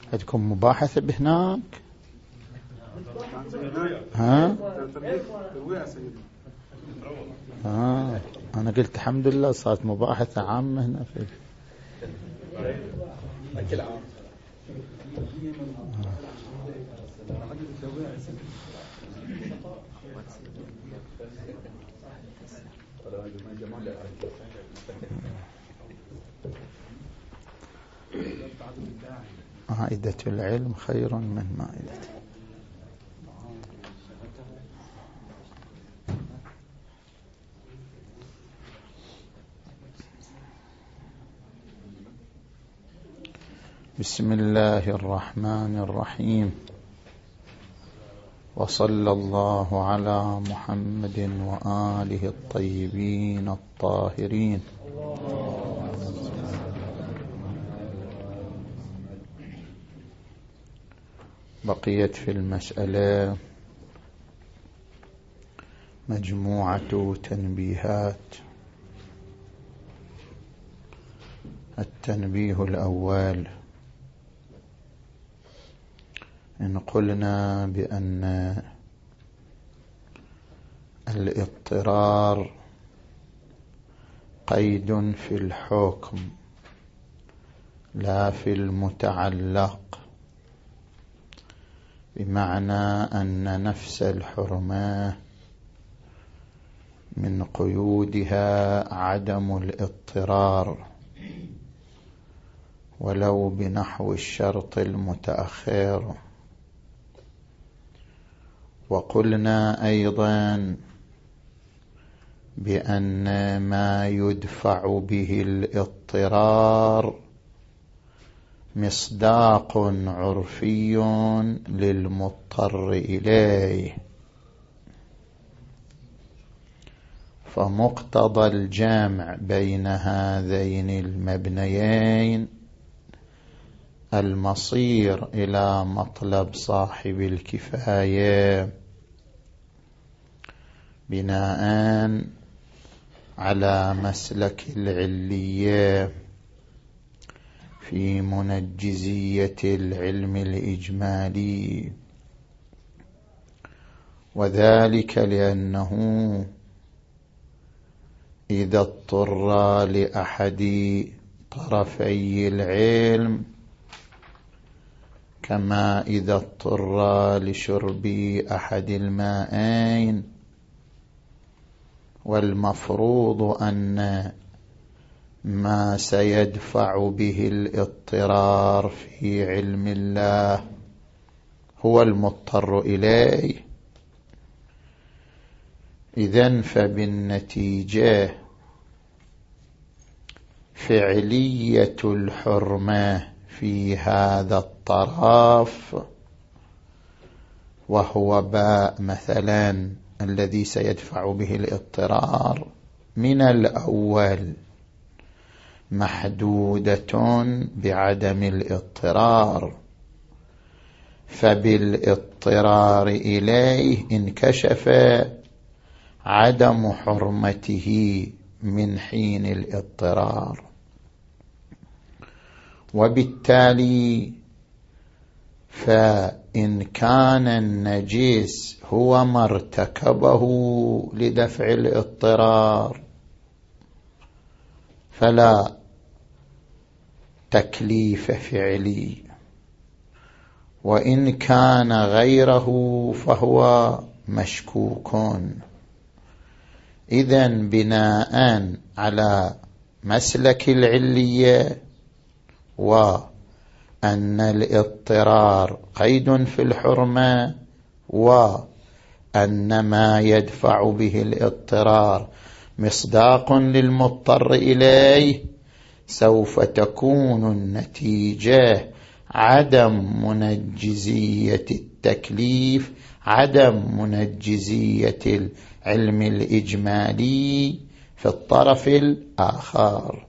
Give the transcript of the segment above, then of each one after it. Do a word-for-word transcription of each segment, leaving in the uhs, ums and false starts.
عندكم مباحثة بهناك؟ ها؟ آه. أنا قلت الحمد لله صارت مباحثة عامة هنا في كل عام. مائدة العلم خير من مائدة. بسم الله الرحمن الرحيم، وصلى الله على محمد وآله الطيبين الطاهرين. بقيت في المسألة مجموعة تنبيهات. التنبيه الأول: إن قلنا بأن الاضطرار قيد في الحكم لا في المتعلق، بمعنى أن نفس الحرمة من قيودها عدم الاضطرار ولو بنحو الشرط المتأخر. وقلنا أيضا بأن ما يدفع به الاضطرار مصداق عرفي للمضطر إليه، فمقتضى الجمع بين هذين المبنيين المصير إلى مطلب صاحب الكفاية بناء على مسلك العلية في منجزية العلم الإجمالي، وذلك لأنه إذا اضطر لأحد طرفي العلم، كما إذا اضطر لشرب أحد المائين، والمفروض أن ما سيدفع به الاضطرار في علم الله هو المضطر إليه، إذن فبالنتيجة فعلية الحرمة في هذا الطرف وهو باء مثلا الذي سيدفع به الاضطرار من الأول محدودة بعدم الاضطرار، فبالاضطرار إليه انكشف عدم حرمته من حين الاضطرار، وبالتالي فإن كان النجس هو ما ارتكبه لدفع الاضطرار فلا تكليف فعلي، وإن كان غيره فهو مشكوك. إذن بناء على مسلك العلية وأن الاضطرار قيد في الحرمة، وأن ما يدفع به الاضطرار مصداق للمضطر إليه، سوف تكون النتيجة عدم منجزية التكليف، عدم منجزية العلم الإجمالي في الطرف الآخر.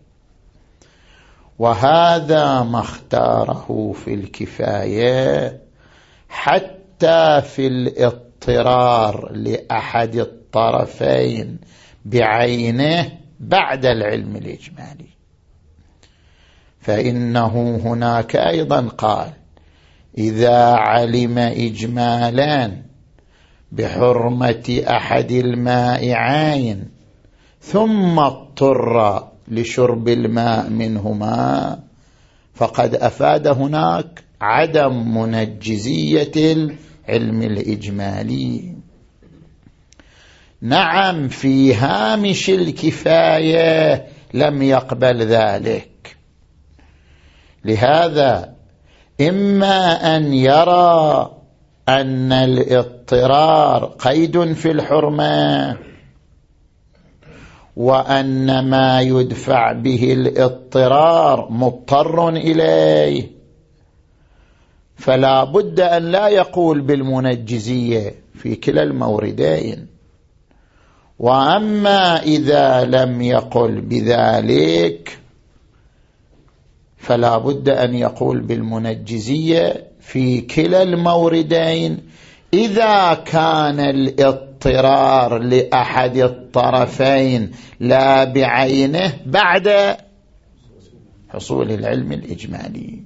وهذا ما اختاره في الكفاية حتى في الاضطرار لأحد الطرفين بعينه بعد العلم الإجمالي، فإنه هناك أيضا قال إذا علم إجمالا بحرمة أحد المائعين ثم اضطر لشرب الماء منهما فقد أفاد هناك عدم منجزية العلم الإجمالي. نعم في هامش الكفاية لم يقبل ذلك، لهذا إما أن يرى أن الاضطرار قيد في الحرمة وأن ما يدفع به الاضطرار مضطر إليه، فلا بد أن لا يقول بالمنجزية في كلا الموردين. وأما إذا لم يقل بذلك فلا بد أن يقول بالمنجزية في كلا الموردين إذا كان الاضطرار لأحد الطرفين لا بعينه بعد حصول العلم الإجمالي.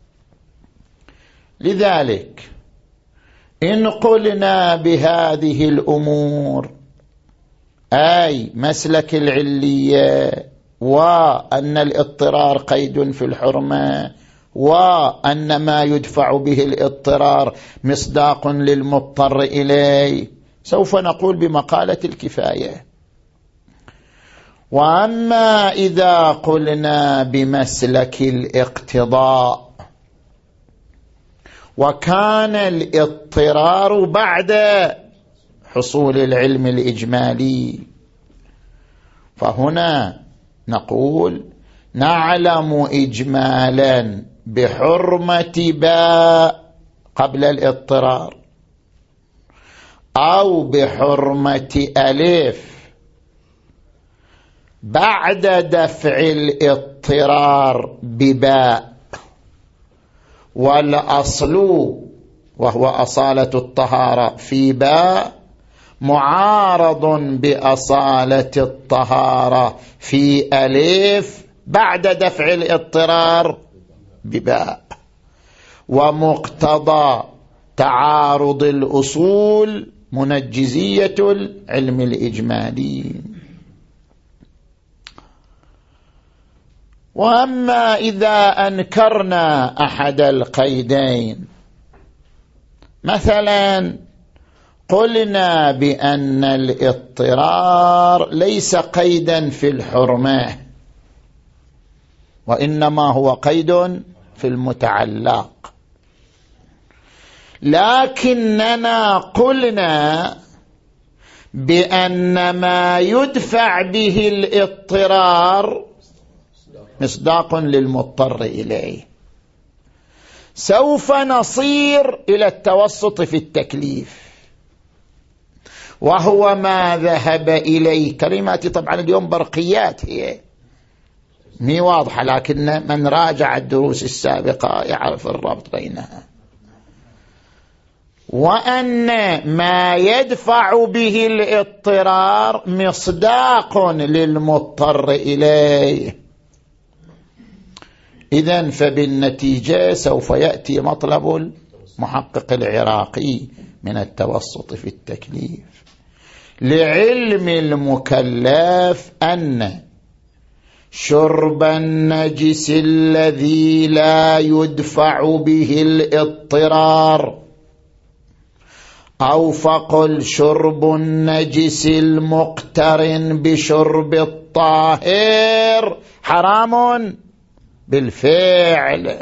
لذلك إن قلنا بهذه الأمور أي مسلك العلية وأن الاضطرار قيد في الحرمة وأن ما يدفع به الاضطرار مصداق للمضطر إليه، سوف نقول بمقالة الكفاية. وأما إذا قلنا بمسلك الاقتضاء وكان الاضطرار بعد حصول العلم الإجمالي، فهنا نقول نعلم إجمالا بحرمة باء قبل الاضطرار أو بحرمة ألف بعد دفع الاضطرار بباء، والأصل وهو أصالة الطهارة في باء معارض بأصالة الطهارة في ألف بعد دفع الاضطرار بباء، ومقتضى تعارض الأصول منجزية العلم الإجمالي. وأما إذا أنكرنا أحد القيدين، مثلا قلنا بأن الاضطرار ليس قيدا في الحرمة وإنما هو قيد في المتعلق، لكننا قلنا بأن ما يدفع به الاضطرار مصداق للمضطر إليه، سوف نصير إلى التوسط في التكليف، وهو ما ذهب إليه كلماتي طبعا اليوم برقيات هي مي واضحة، لكن من راجع الدروس السابقة يعرف الربط بينها. وأن ما يدفع به الاضطرار مصداق للمضطر إليه. إذن فبالنتيجة سوف يأتي مطلب المحقق العراقي من التوسط في التكليف لعلم المكلف أن شرب النجس الذي لا يدفع به الاضطرار أو فقل شرب النجس المقترن بشرب الطاهر حرام بالفعل.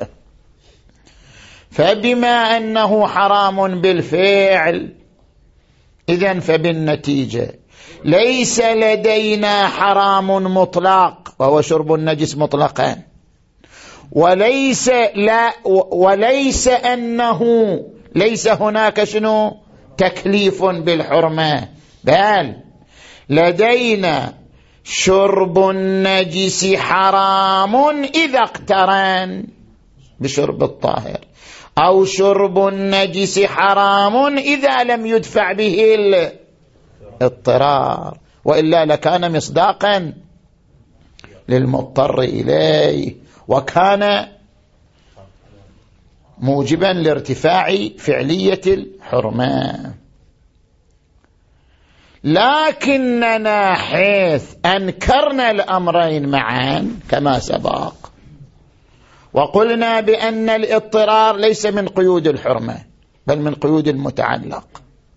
فبما أنه حرام بالفعل إذن فبالنتيجة ليس لدينا حرام مطلق وهو شرب النجس مطلقا، وليس لا وليس أنه ليس هناك شنو تكليف بالحرمة، بل لدينا شرب النجس حرام إذا اقترن بشرب الطاهر، أو شرب النجس حرام إذا لم يدفع به الاضطرار، وإلا لكان مصداقا للمضطر إليه. وكان موجبا لارتفاع فعلية الحرمة. لكننا حيث أنكرنا الأمرين معا كما سبق وقلنا بأن الاضطرار ليس من قيود الحرمة بل من قيود المتعلق،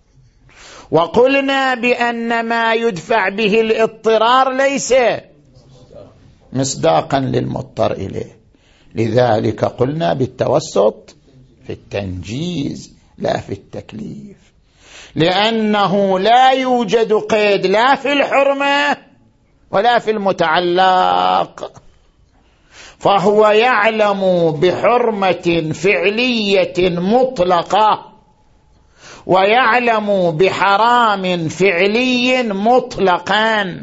وقلنا بأن ما يدفع به الاضطرار ليس مصداقا للمضطر إليه، لذلك قلنا بالتوسط في التنجيز لا في التكليف، لأنه لا يوجد قيد لا في الحرمة ولا في المتعلق، فهو يعلم بحرمة فعلية مطلقة ويعلم بحرام فعلي مطلقا.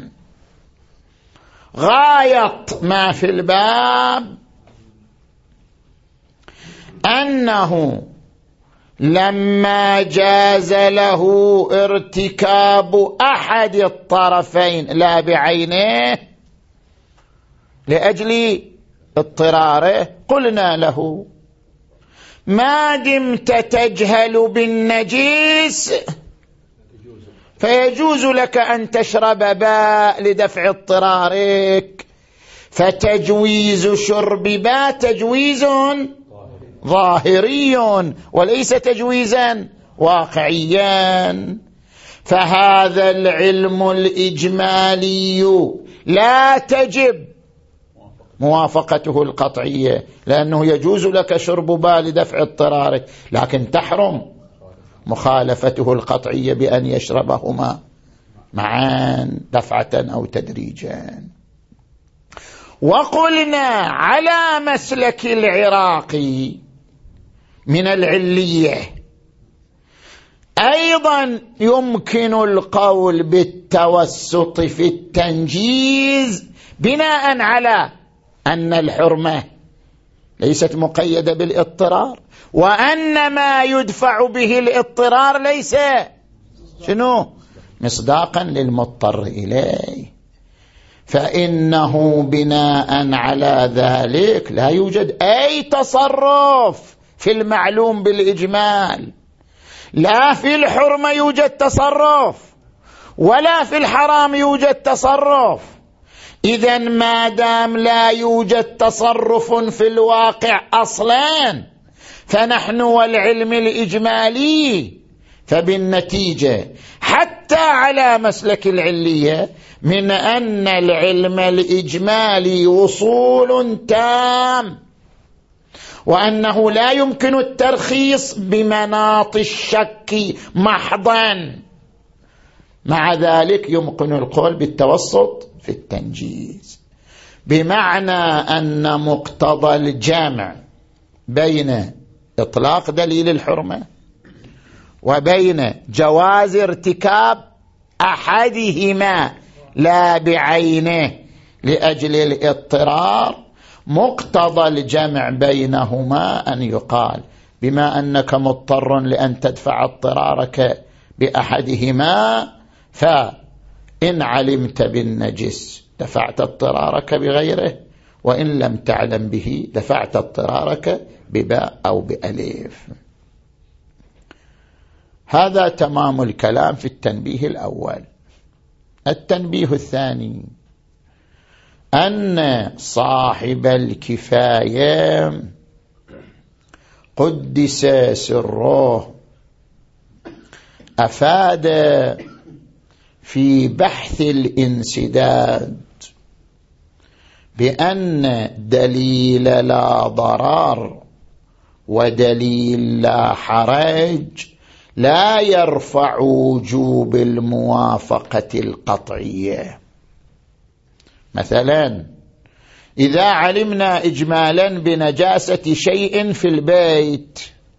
غاية ما في الباب أنه لما جاز له ارتكاب أحد الطرفين لا بعينه لأجل اضطراره، قلنا له ما دمت تجهل بالنجيس فيجوز لك أن تشرب باء لدفع اضطرارك، فتجويز شرب باء تجويز ظاهري وليس تجويزا واقعيا. فهذا العلم الإجمالي لا تجب موافقته القطعية، لأنه يجوز لك شرب باء لدفع اضطرارك، لكن تحرم مخالفته القطعية بأن يشربهما معا دفعة أو تدريجا. وقلنا على مسلك العراقي من العلية أيضا يمكن القول بالتوسط في التنجيز بناء على أن الحرمة ليست مقيدة بالاضطرار، وأن ما يدفع به الاضطرار ليس شنو مصداقا للمضطر إليه، فإنه بناء على ذلك لا يوجد أي تصرف في المعلوم بالإجمال، لا في الحرمة يوجد تصرف ولا في الحرام يوجد تصرف. إذن ما دام لا يوجد تصرف في الواقع أصلا فنحن والعلم الإجمالي، فبالنتيجة حتى على مسلك العلية من أن العلم الإجمالي وصول تام، وأنه لا يمكن الترخيص بمناط الشك محضا، مع ذلك يمكن القول بالتوسط في التنجيز، بمعنى أن مقتضى الجمع بين إطلاق دليل الحرمة وبين جواز ارتكاب أحدهما لا بعينه لأجل الاضطرار، مقتضى الجمع بينهما أن يقال بما أنك مضطر لأن تدفع اضطرارك بأحدهما، فإن علمت بالنجس دفعت اضطرارك بغيره، وإن لم تعلم به دفعت اضطرارك بباء أو بأليف. هذا تمام الكلام في التنبيه الأول. التنبيه الثاني أن صاحب الكفاية قدس سره أفاد في بحث الانسداد بأن دليل لا ضرر ودليل لا حرج لا يرفع وجوب الموافقة القطعية. مثلا إذا علمنا إجمالا بنجاسة شيء في البيت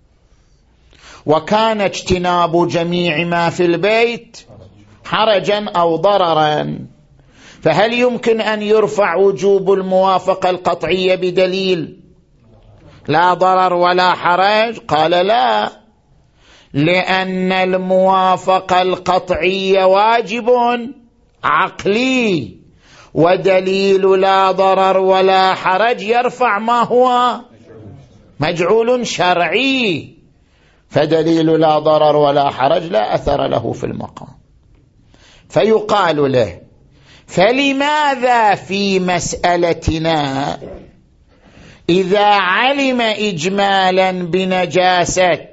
وكان اجتناب جميع ما في البيت حرجا أو ضررا، فهل يمكن أن يرفع وجوب الموافقة القطعية بدليل لا ضرر ولا حرج؟ قال لا، لأن الموافقة القطعية واجب عقلي، ودليل لا ضرر ولا حرج يرفع ما هو مجعول شرعي، فدليل لا ضرر ولا حرج لا أثر له في المقام. فيقال له: فلماذا في مسألتنا إذا علم إجمالا بنجاسة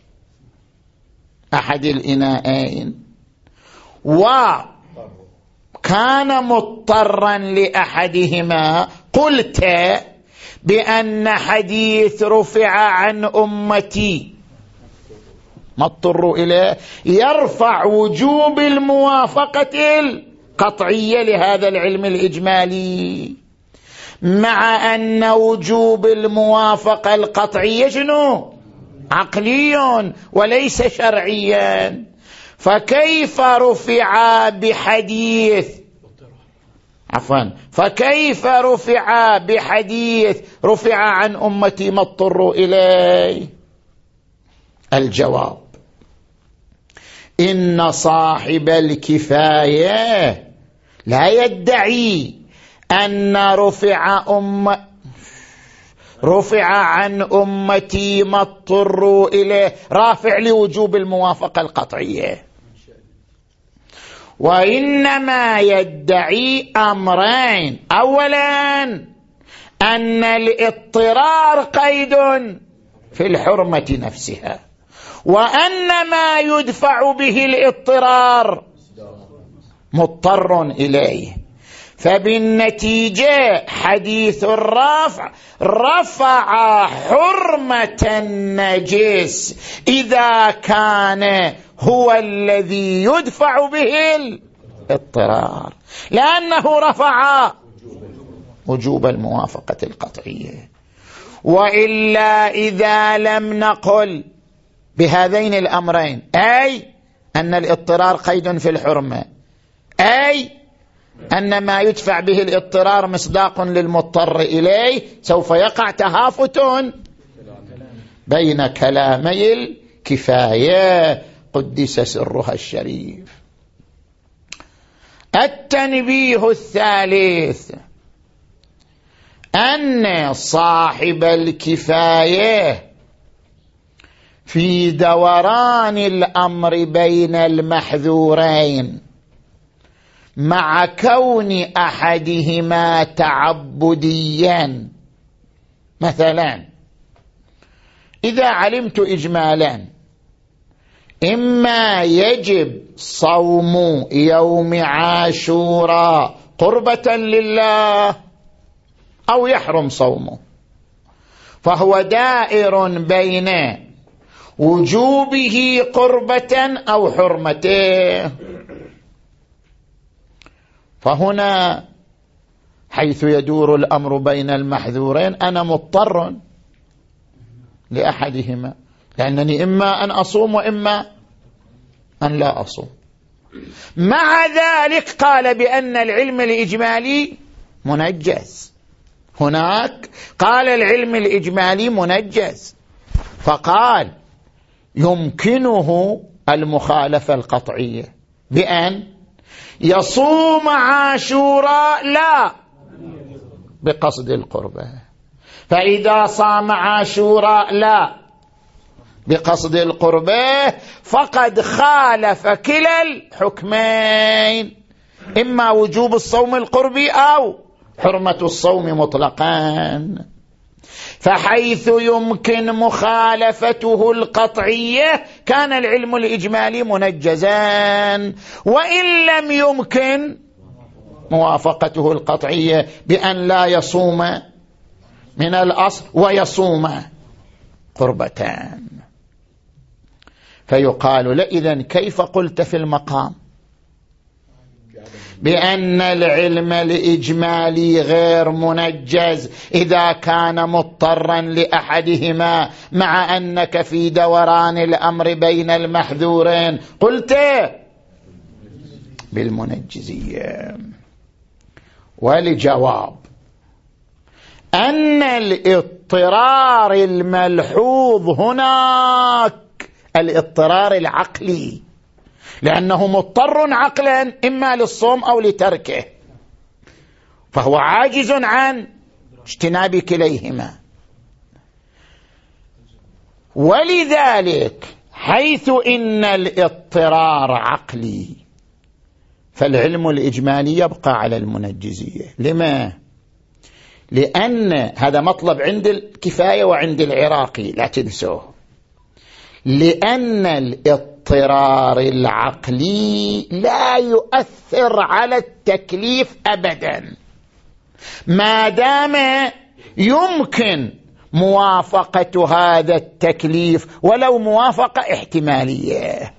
أحد الإناءين وكان مضطرا لأحدهما قلت بأن حديث رفع عن أمتي ما اضطروا إليه يرفع وجوب الموافقة القطعية لهذا العلم الإجمالي، مع أن وجوب الموافقة القطعية شنو؟ عقلي وليس شرعيا، فكيف رفع بحديث عفوا فكيف رفع بحديث رفع عن أمتي ما اضطروا إليه؟ الجواب: إن صاحب الكفاية لا يدعي أن رفع أم رفع عن أمتي ما اضطروا إليه رافع لوجوب الموافقة القطعية، وإنما يدعي أمرين: أولا أن الاضطرار قيد في الحرمة نفسها، وأن ما يدفع به الاضطرار مضطر إليه، فبالنتيجة حديث الرفع رفع حرمة النجس إذا كان هو الذي يدفع به الاضطرار، لأنه رفع وجوب الموافقة القطعية. وإلا إذا لم نقل بهذين الأمرين، أي أن الاضطرار قيد في الحرمة، أي أن ما يدفع به الاضطرار مصداق للمضطر إليه، سوف يقع تهافت بين كلامي الكفاية قدس سرها الشريف. التنبيه الثالث: أن صاحب الكفاية في دوران الأمر بين المحذورين مع كون أحدهما تعبديا، مثلا إذا علمت إجمالا إما يجب صوم يوم عاشوراء قربة لله أو يحرم صومه، فهو دائر بين وجوبه قربة أو حرمته. فهنا حيث يدور الأمر بين المحذورين أنا مضطر لأحدهما، لأنني إما أن أصوم وإما أن لا أصوم. مع ذلك قال بأن العلم الإجمالي منجز، هناك قال العلم الإجمالي منجز، فقال يمكنه المخالفة القطعية بأن يصوم عاشوراء لا بقصد القربة، فإذا صام عاشوراء لا بقصد القربة فقد خالف كلا الحكمين، إما وجوب الصوم القربي أو حرمة الصوم مطلقا. فحيث يمكن مخالفته القطعية كان العلم الإجمالي منجزا، وإن لم يمكن موافقته القطعية بأن لا يصوم من الأصل ويصوم قربتان. فيقال له: إذن كيف قلت في المقام بأن العلم الإجمالي غير منجز إذا كان مضطرا لأحدهما، مع أنك في دوران الأمر بين المحذورين قلت بالمنجزية؟ والجواب أن الاضطرار الملحوظ هناك الاضطرار العقلي، لأنه مضطر عقلا إما للصوم أو لتركه، فهو عاجز عن اجتناب كليهما. ولذلك حيث إن الاضطرار عقلي فالعلم الإجمالي يبقى على المنجزية. لما؟ لأن هذا مطلب عند الكفاية وعند العراقي، لا تنسوه، لأن الاضطرار العقلي لا يؤثر على التكليف أبدا ما دام يمكن موافقة هذا التكليف ولو موافقة احتمالية،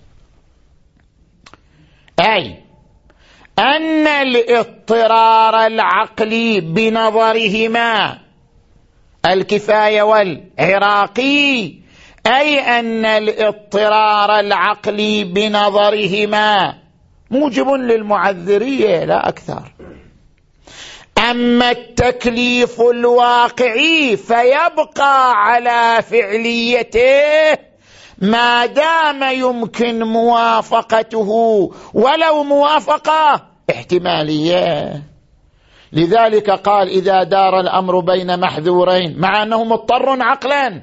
أي أن الاضطرار العقلي بنظرهما الكفاية والعراقي، أي أن الاضطرار العقلي بنظرهما موجب للمعذرية لا أكثر. أما التكليف الواقعي فيبقى على فعليته ما دام يمكن موافقته ولو موافقة احتمالية. لذلك قال إذا دار الأمر بين محذورين مع أنه مضطر عقلا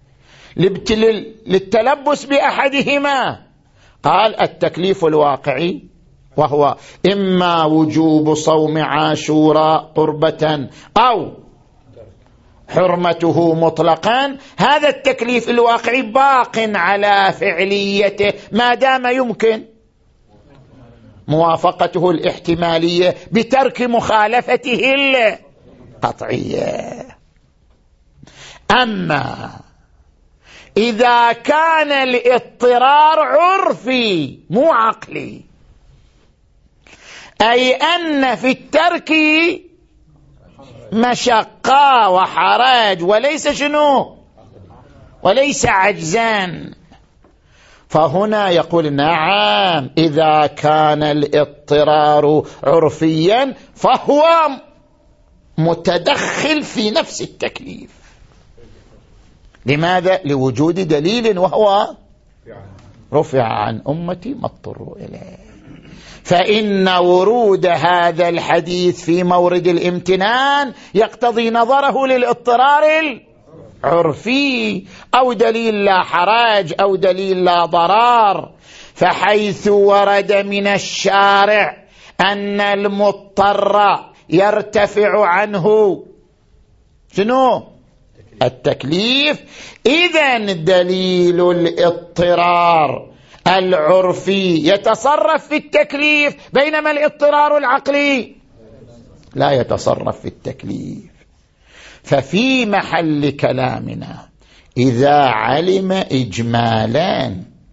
للتلبس بأحدهما، قال التكليف الواقعي وهو إما وجوب صوم عاشوراء قربة أو حرمته مطلقا، هذا التكليف الواقعي باق على فعليته ما دام يمكن موافقته الاحتمالية بترك مخالفته القطعية. أما إذا كان الاضطرار عرفي مو عقلي، أي أن في الترك مشقة وحرج وليس شنو وليس عجزان، فهنا يقول نعم إذا كان الاضطرار عرفيا فهو متدخل في نفس التكليف. لماذا؟ لوجود دليل وهو رفع عن أمتي ما اضطروا إليه. فإن ورود هذا الحديث في مورد الامتنان يقتضي نظره للاضطرار العرفي أو دليل لا حرج أو دليل لا ضرار. فحيث ورد من الشارع أن المضطر يرتفع عنه شنو؟ التكليف، إذن دليل الاضطرار العرفي يتصرف في التكليف، بينما الاضطرار العقلي لا يتصرف في التكليف. ففي محل كلامنا إذا علم إجمالا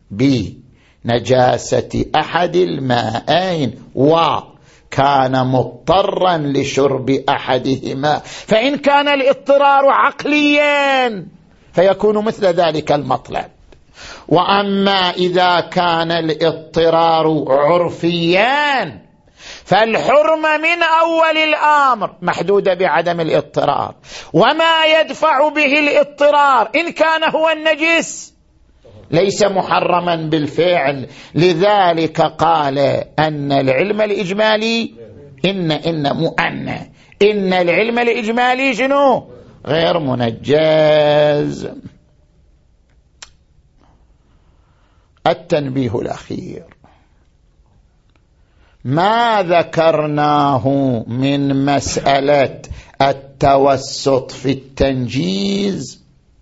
بنجاسة أحد الماءين وكان مضطرا لشرب أحدهما، فإن كان الاضطرار عقليا فيكون مثل ذلك المطلب. وأما إذا كان الاضطرار عرفيا فالحرمة من أول الأمر محدودة بعدم الاضطرار، وما يدفع به الاضطرار إن كان هو النجس ليس محرما بالفعل. لذلك قال أن العلم الإجمالي إن إن مؤن إن العلم الإجمالي شنو؟ غير منجز. التنبيه الأخير ما ذكرناه من مسألة التوسط في التنجيز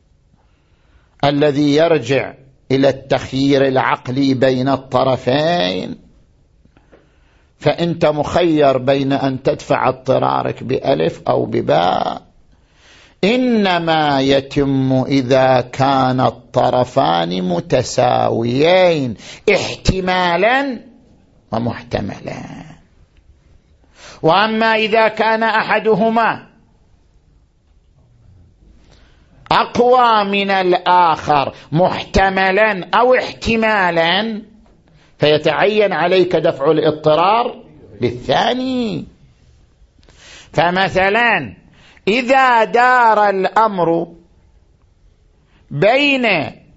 الذي يرجع إلى التخيير العقلي بين الطرفين، فأنت مخير بين أن تدفع اضطرارك بألف أو بباء، إنما يتم إذا كان الطرفان متساويين احتمالا ومحتملا. وأما إذا كان أحدهما أقوى من الآخر محتملا أو احتمالا فيتعين عليك دفع الاضطرار للثاني. فمثلا إذا دار الأمر بين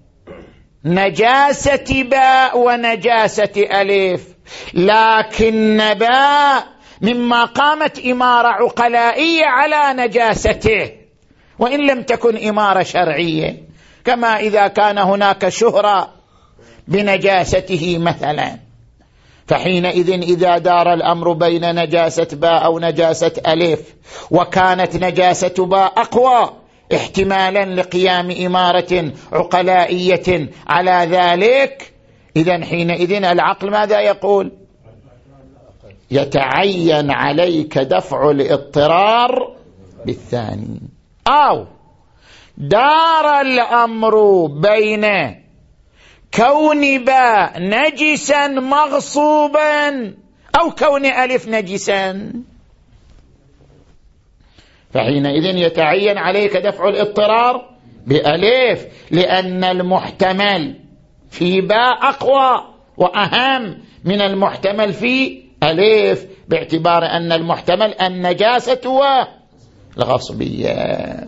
نجاسة باء ونجاسة ألف، لكن باء مما قامت إمارة عقلائية على نجاسته وإن لم تكن إمارة شرعية، كما إذا كان هناك شهرة بنجاسته مثلا، فحينئذ إذا دار الأمر بين نجاسة باء أو نجاسة ألف وكانت نجاسة باء أقوى احتمالا لقيام إمارة عقلائية على ذلك، إذن حينئذ العقل ماذا يقول؟ يتعين عليك دفع الاضطرار بالثاني. أو دار الأمر بين كون باء نجسا مغصوبا أو كون ألف نجسا، فحينئذ يتعين عليك دفع الاضطرار بألف، لأن المحتمل في باء أقوى وأهم من المحتمل في ألف، باعتبار أن المحتمل النجاسة والغصبية.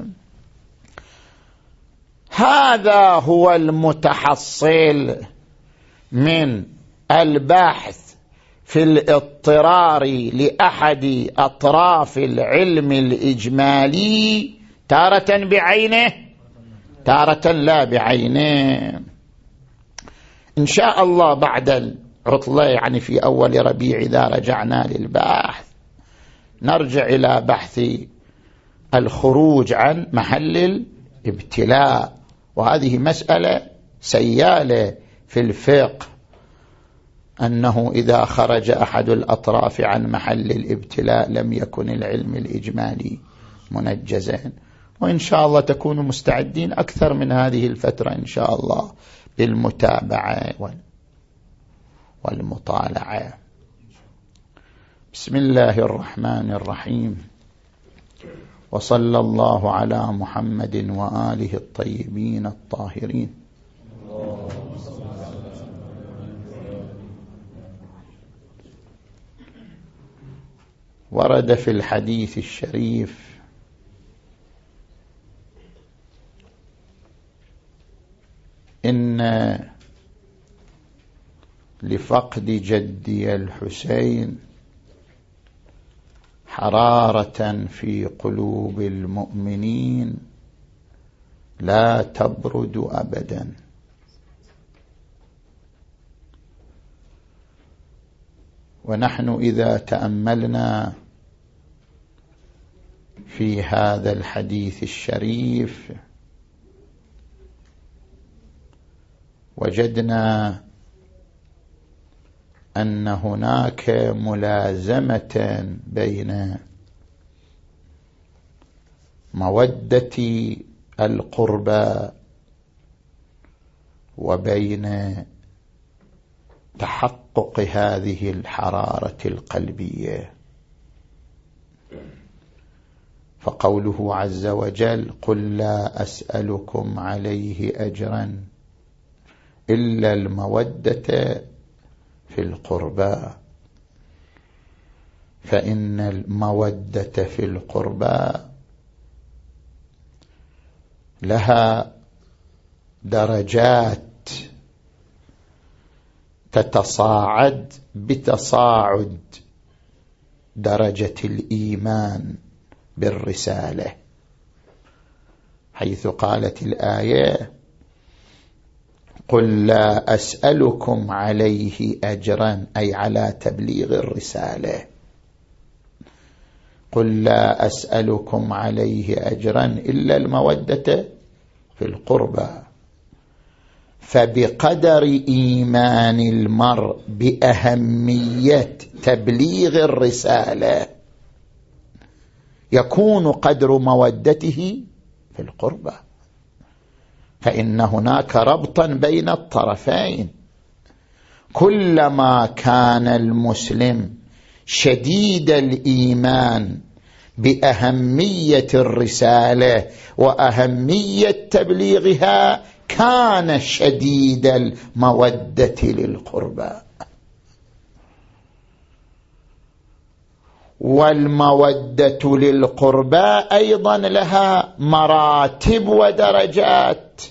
هذا هو المتحصل من البحث في الاضطرار لأحد أطراف العلم الإجمالي، تارة بعينه تارة لا بعينه. إن شاء الله بعد العطلة، يعني في أول ربيع إذا رجعنا للبحث، نرجع إلى بحث الخروج عن محل الابتلاء، وهذه مسألة سيالة في الفقه، أنه إذا خرج أحد الأطراف عن محل الابتلاء لم يكن العلم الإجمالي منجزا. وإن شاء الله تكونوا مستعدين أكثر من هذه الفترة إن شاء الله بالمتابعة والمطالعة. بسم الله الرحمن الرحيم، وصلى الله على محمد وآله الطيبين الطاهرين. ورد في الحديث الشريف إن لفقد جدي الحسين حرارة في قلوب المؤمنين لا تبرد أبدا. ونحن إذا تأملنا في هذا الحديث الشريف وجدنا أن هناك ملازمة بين مودة القربى وبين تحقق هذه الحرارة القلبية. فقوله عز وجل: قل لا أسألكم عليه أجرا إلا المودة في القربى، فإن المودة في القربى لها درجات تتصاعد بتصاعد درجة الإيمان بالرسالة، حيث قالت الآية: قل لا أسألكم عليه أجرا، أي على تبليغ الرسالة. قل لا أسألكم عليه أجرا إلا المودة في القربى. فبقدر إيمان المرء بأهمية تبليغ الرسالة يكون قدر مودته في القربى، فإن هناك ربطا بين الطرفين. كلما كان المسلم شديد الإيمان بأهمية الرسالة وأهمية تبليغها كان شديد المودة للقربى. والمودة للقربى أيضا لها مراتب ودرجات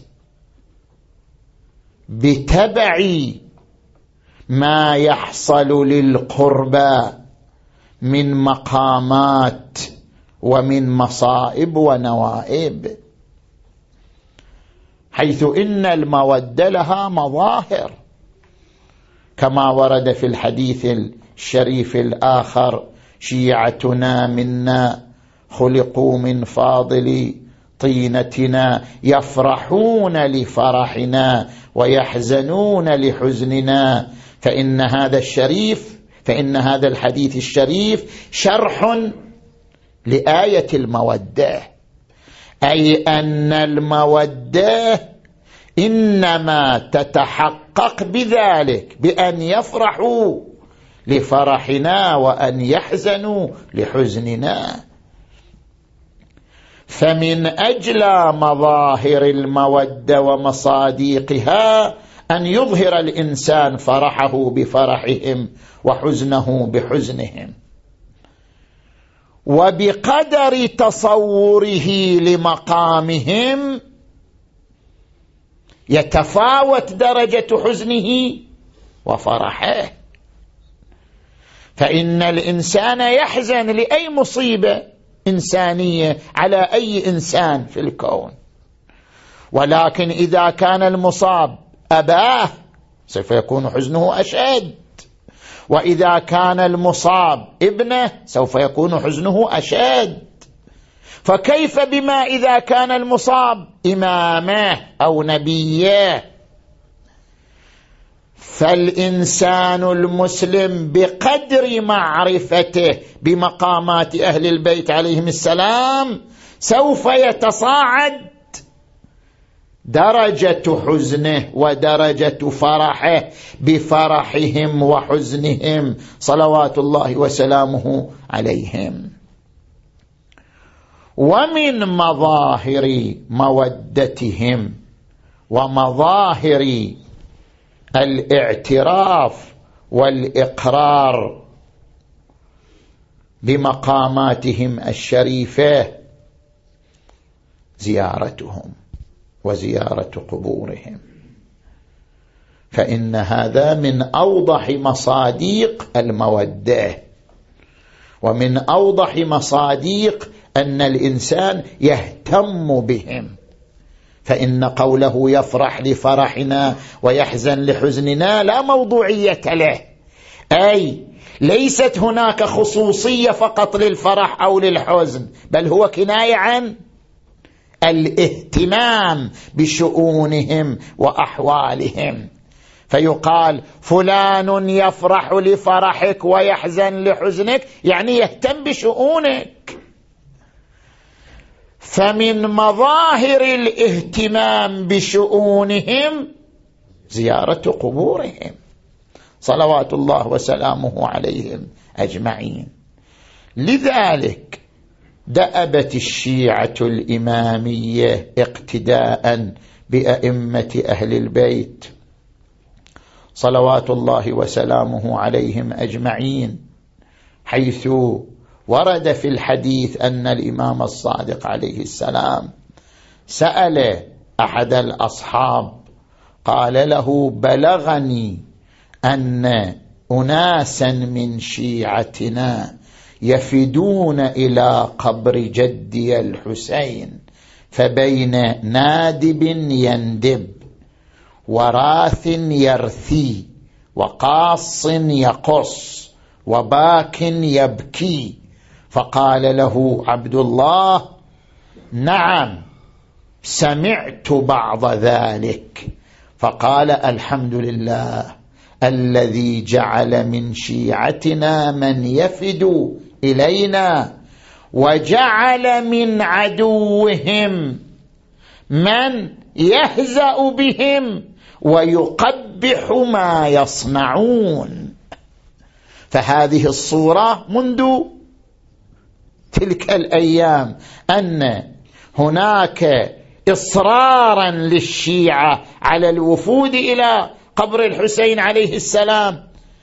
بتبع ما يحصل للقربى من مقامات ومن مصائب ونوائب. حيث إن المودة لها مظاهر، كما ورد في الحديث الشريف الآخر: شيعتنا منا خلقوا من فاضل طينتنا يفرحون لفرحنا ويحزنون لحزننا. فإن هذا الشريف فإن هذا الحديث الشريف شرح لآية المودة، أي أن المودة إنما تتحقق بذلك، بأن يفرحوا لفرحنا وأن يحزنوا لحزننا. فمن أجل مظاهر المودة ومصاديقها أن يظهر الإنسان فرحه بفرحهم وحزنه بحزنهم، وبقدر تصوره لمقامهم يتفاوت درجة حزنه وفرحه. فإن الإنسان يحزن لأي مصيبة إنسانية على أي إنسان في الكون، ولكن إذا كان المصاب أباه سوف يكون حزنه أشد، وإذا كان المصاب ابنه سوف يكون حزنه أشد، فكيف بما إذا كان المصاب إمامه أو نبيه؟ فالإنسان المسلم بقدر معرفته بمقامات أهل البيت عليهم السلام سوف يتصاعد درجة حزنه ودرجة فرحه بفرحهم وحزنهم صلوات الله وسلامه عليهم. ومن مظاهر مودتهم ومظاهر الاعتراف والإقرار بمقاماتهم الشريفة زيارتهم وزيارة قبورهم، فإن هذا من أوضح مصاديق المودة، ومن أوضح مصاديق أن الإنسان يهتم بهم. فإن قوله يفرح لفرحنا ويحزن لحزننا لا موضوعية له، أي ليست هناك خصوصية فقط للفرح أو للحزن، بل هو كناية عن الاهتمام بشؤونهم وأحوالهم. فيقال فلان يفرح لفرحك ويحزن لحزنك، يعني يهتم بشؤونك. فمن مظاهر الاهتمام بشؤونهم زيارة قبورهم صلوات الله وسلامه عليهم أجمعين. لذلك دأبت الشيعة الإمامية اقتداء بأئمة أهل البيت صلوات الله وسلامه عليهم أجمعين، حيث ورد في الحديث أن الإمام الصادق عليه السلام سأل أحد الأصحاب قال له: بلغني أن أناسا من شيعتنا يفدون إلى قبر جدي الحسين، فبين نادب يندب وراث يرثي وقاص يقص وباك يبكي. فقال له عبد الله: نعم سمعت بعض ذلك. فقال: الحمد لله الذي جعل من شيعتنا من يفد إلينا، وجعل من عدوهم من يهزأ بهم ويقبح ما يصنعون. فهذه الصورة منذ تلك الأيام أن هناك إصرارا للشيعة على الوفود إلى قبر الحسين عليه السلام،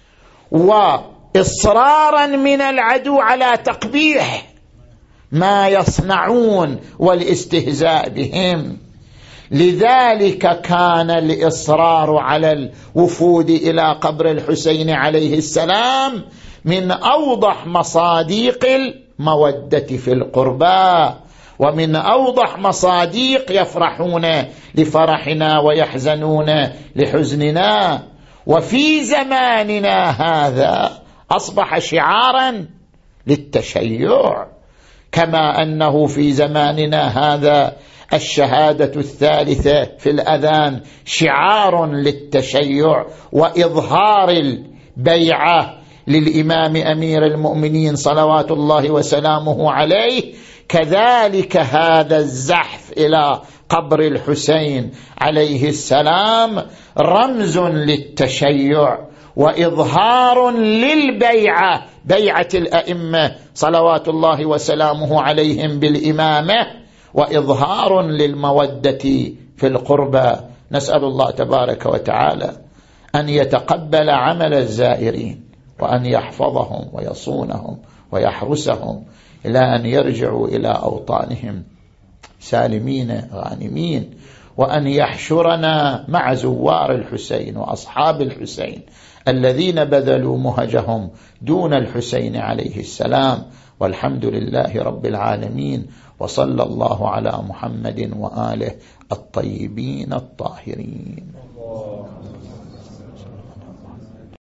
وإصرارا من العدو على تقبيح ما يصنعون والاستهزاء بهم. لذلك كان الإصرار على الوفود إلى قبر الحسين عليه السلام من أوضح مصاديق المودة في القربى ومن أوضح مصاديق يفرحون لفرحنا ويحزنون لحزننا. وفي زماننا هذا أصبح شعارا للتشيع، كما أنه في زماننا هذا الشهادة الثالثة في الأذان شعار للتشيع وإظهار البيعة للإمام أمير المؤمنين صلوات الله وسلامه عليه، كذلك هذا الزحف إلى قبر الحسين عليه السلام رمز للتشيع وإظهار للبيعة، بيعة الأئمة صلوات الله وسلامه عليهم بالإمامة، وإظهار للمودة في القربى. نسأل الله تبارك وتعالى أن يتقبل عمل الزائرين وأن يحفظهم ويصونهم ويحرسهم إلى أن يرجعوا إلى أوطانهم سالمين غانمين، وأن يحشرنا مع زوار الحسين وأصحاب الحسين الذين بذلوا مهجهم دون الحسين عليه السلام. والحمد لله رب العالمين، وصلى الله على محمد وآله الطيبين الطاهرين.